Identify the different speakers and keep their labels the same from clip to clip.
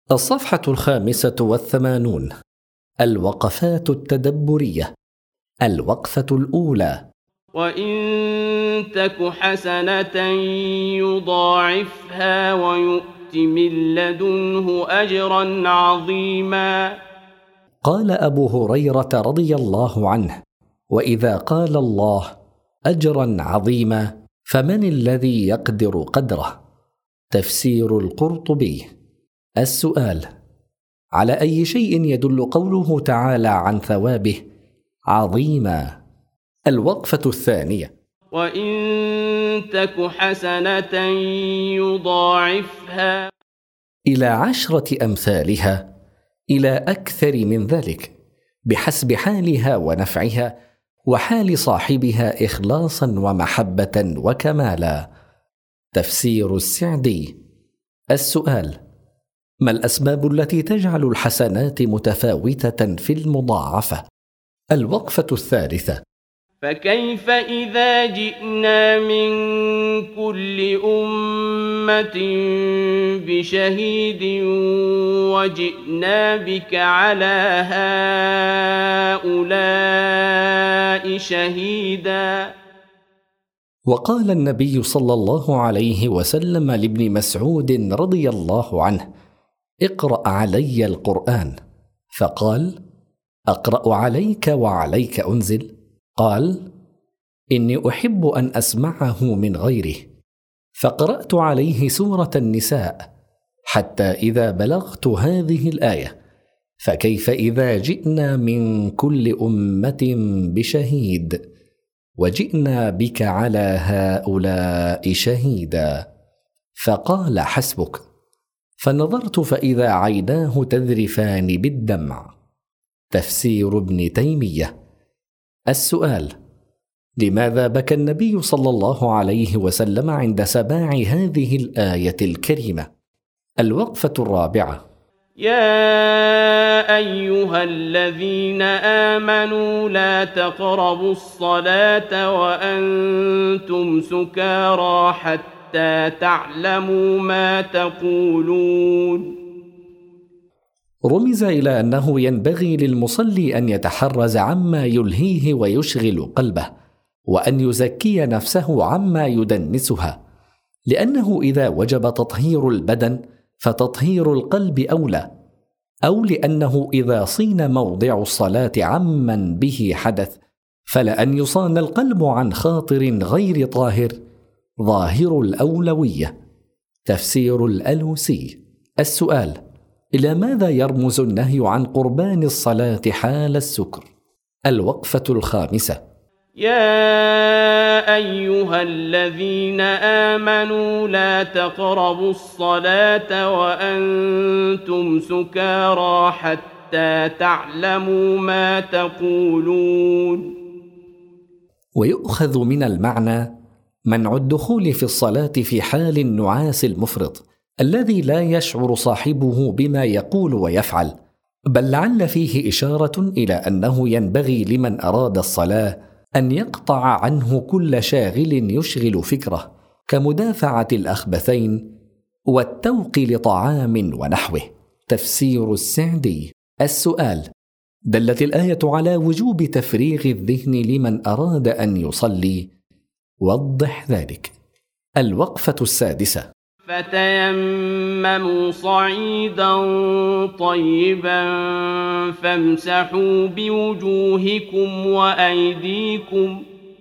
Speaker 1: الصفحة 85. الوقفات التدبرية. الوقفة الأولى:
Speaker 2: وإن تك حسنة يضاعفها ويؤت من لدنه أجرا عظيما.
Speaker 1: قال أبو هريرة رضي الله عنه: وإذا قال الله أجرا عظيما فمن الذي يقدر قدره؟ تفسير القرطبي. السؤال: على أي شيء يدل قوله تعالى عن ثوابه عظيما؟ الوقفة الثانية:
Speaker 2: وإن تك حسنة يضاعفها
Speaker 1: إلى 10 أمثالها، إلى أكثر من ذلك، بحسب حالها ونفعها وحال صاحبها إخلاصا ومحبة وكمالا. تفسير السعدي. السؤال: ما الأسباب التي تجعل الحسنات متفاوتة في المضاعفة؟ الوقفة الثالثة:
Speaker 2: فكيف إذا جئنا من كل أمة بشهيد وجئنا بك على هؤلاء شهيدا.
Speaker 1: وقال النبي صلى الله عليه وسلم لابن مسعود رضي الله عنه: اقرأ علي القرآن. فقال: أقرأ عليك وعليك أنزل؟ قال: إني أحب أن أسمعه من غيره. فقرأت عليه سورة النساء حتى إذا بلغت هذه الآية: فكيف إذا جئنا من كل أمة بشهيد وجئنا بك على هؤلاء شهيدا. فقال: حسبك. فنظرت فإذا عيناه تذرفان بالدمع. تفسير ابن تيمية. السؤال: لماذا بكى النبي صلى الله عليه وسلم عند سماع هذه الآية الكريمة؟ الوقفة الرابعة:
Speaker 2: يا أيها الذين آمنوا لا تقربوا الصلاة وأنتم سكارى حتى تعلموا ما تقولون.
Speaker 1: رمز إلى أنه ينبغي للمصلي أن يتحرز عما يلهيه ويشغل قلبه، وأن يزكي نفسه عما يدنسها، لأنه إذا وجب تطهير البدن فتطهير القلب أولى، أو لأنه إذا صين موضع الصلاة عمن به حدث فلأن يصان القلب عن خاطر غير طاهر ظاهر الأولوية. تفسير الألوسي. السؤال: إلى ماذا يرمز النهي عن قربان الصلاة حال السكر؟ الوقفة الخامسة:
Speaker 2: يا أيها الذين آمنوا لا تقربوا الصلاة وأنتم سكارى حتى تعلموا ما تقولون.
Speaker 1: ويؤخذ من المعنى منع الدخول في الصلاة في حال النعاس المفرط الذي لا يشعر صاحبه بما يقول ويفعل، بل لعل فيه إشارة إلى أنه ينبغي لمن أراد الصلاة أن يقطع عنه كل شاغل يشغل فكره، كمدافعة الأخبثين والتوق لطعام ونحوه. تفسير السعدي. السؤال: دلت الآية على وجوب تفريغ الذهن لمن أراد أن يصلي، وضح ذلك. الوقفة السادسة:
Speaker 2: فتيمموا صعيدا طيبا فامسحوا بوجوهكم وأيديكم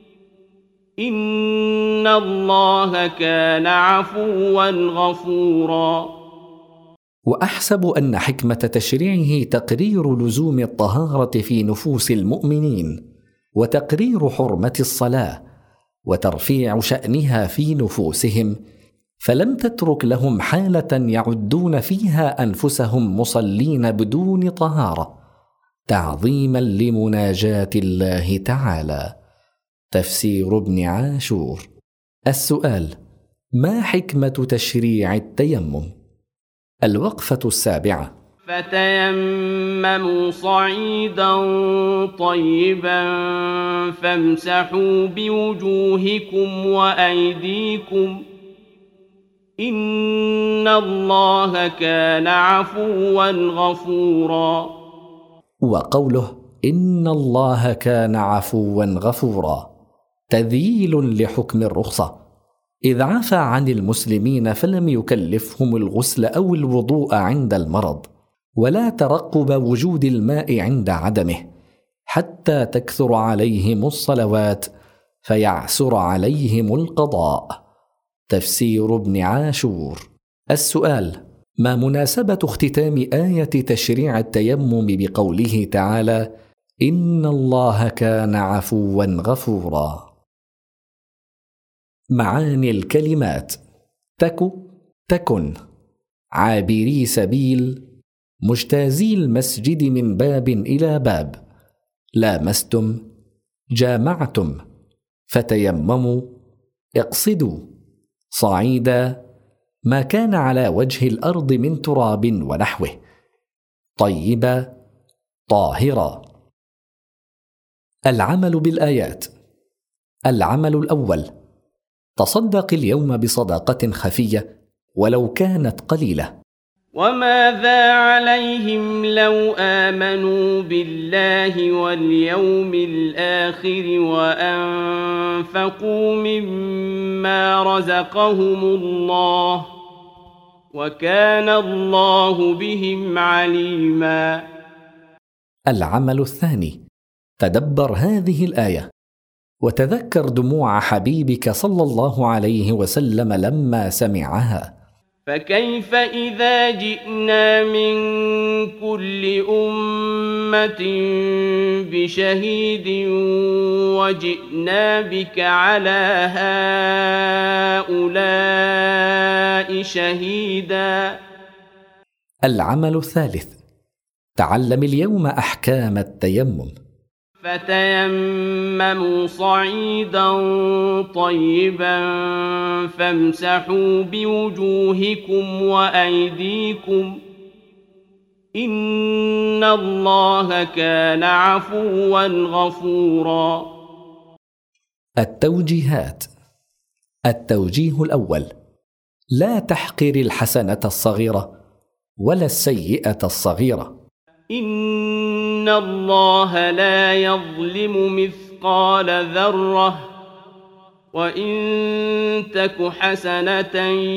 Speaker 2: إن الله كان عفوا غفورا.
Speaker 1: وأحسب أن حكمة تشريعه تقرير لزوم الطهارة في نفوس المؤمنين، وتقرير حرمة الصلاة، وترفيع شأنها في نفوسهم، فلم تترك لهم حالة يعدون فيها أنفسهم مصلين بدون طهارة، تعظيما لمناجاة الله تعالى. تفسير ابن عاشور. السؤال: ما حكمة تشريع التيمم؟ الوقفة السابعة:
Speaker 2: فتيمموا صعيدا طيبا فامسحوا بوجوهكم وأيديكم إن الله كان عفوا غفورا.
Speaker 1: وقوله إن الله كان عفوا غفورا تذييل لحكم الرخصة، إذ عفى عن المسلمين فلم يكلفهم الغسل أو الوضوء عند المرض، ولا ترقب وجود الماء عند عدمه، حتى تكثر عليهم الصلوات فيعسر عليهم القضاء. تفسير ابن عاشور. السؤال: ما مناسبة اختتام آية تشريع التيمم بقوله تعالى: إن الله كان عفوا غفورا؟ معاني الكلمات: تكن، عابري سبيل، مجتازي المسجد من باب إلى باب، لامستم، جامعتم، فتيمموا، اقصدوا، صعيدا، ما كان على وجه الأرض من تراب ونحوه، طيبا، طاهرا. العمل بالآيات. العمل الأول: تصدق اليوم بصدقة خفية ولو كانت قليلة.
Speaker 2: وماذا عليهم لو آمنوا بالله واليوم الآخر وأنفقوا مما رزقهم الله وكان الله بهم عليما.
Speaker 1: العمل الثاني: تدبر هذه الآية وتذكر دموع حبيبك صلى الله عليه وسلم لما سمعها.
Speaker 2: فكيف إذا جئنا من كل أمة بشهيد وجئنا بك على هؤلاء شهيدا.
Speaker 1: العمل الثالث: تعلم اليوم أحكام التيمم.
Speaker 2: فتيمموا صعيدا طيبا فامسحوا بوجوهكم وأيديكم إن الله كان عفوا غفورا.
Speaker 1: التوجيهات. التوجيه الأول: لا تحقر الحسنة الصغيرة ولا السيئة الصغيرة.
Speaker 2: إن الله لا يظلم مثقال ذرة وإن تك حسنة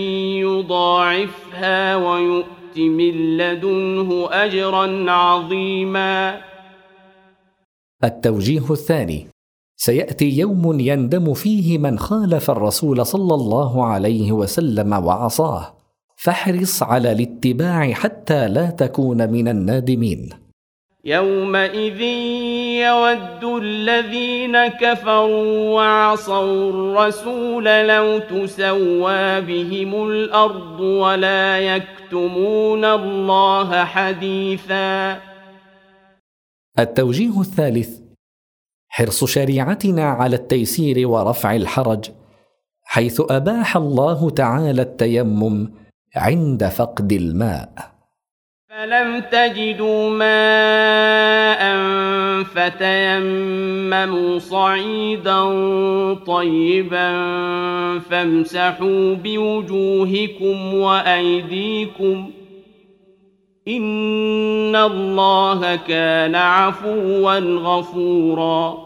Speaker 2: يضاعفها ويؤت من لدنه أجرا عظيما.
Speaker 1: التوجيه الثاني: سيأتي يوم يندم فيه من خالف الرسول صلى الله عليه وسلم وعصاه، فاحرص على الاتباع حتى لا تكون من النادمين.
Speaker 2: يومئذ يود الذين كفروا وعصوا الرسول لو تسوى بهم الأرض ولا يكتمون الله حديثا.
Speaker 1: التوجيه الثالث: حرص شريعتنا على التيسير ورفع الحرج، حيث أباح الله تعالى التيمم عند فقد الماء.
Speaker 2: فلم تجدوا ماء فتيمموا صعيدا طيبا فامسحوا بوجوهكم وأيديكم إن الله كان عفوا غفورا.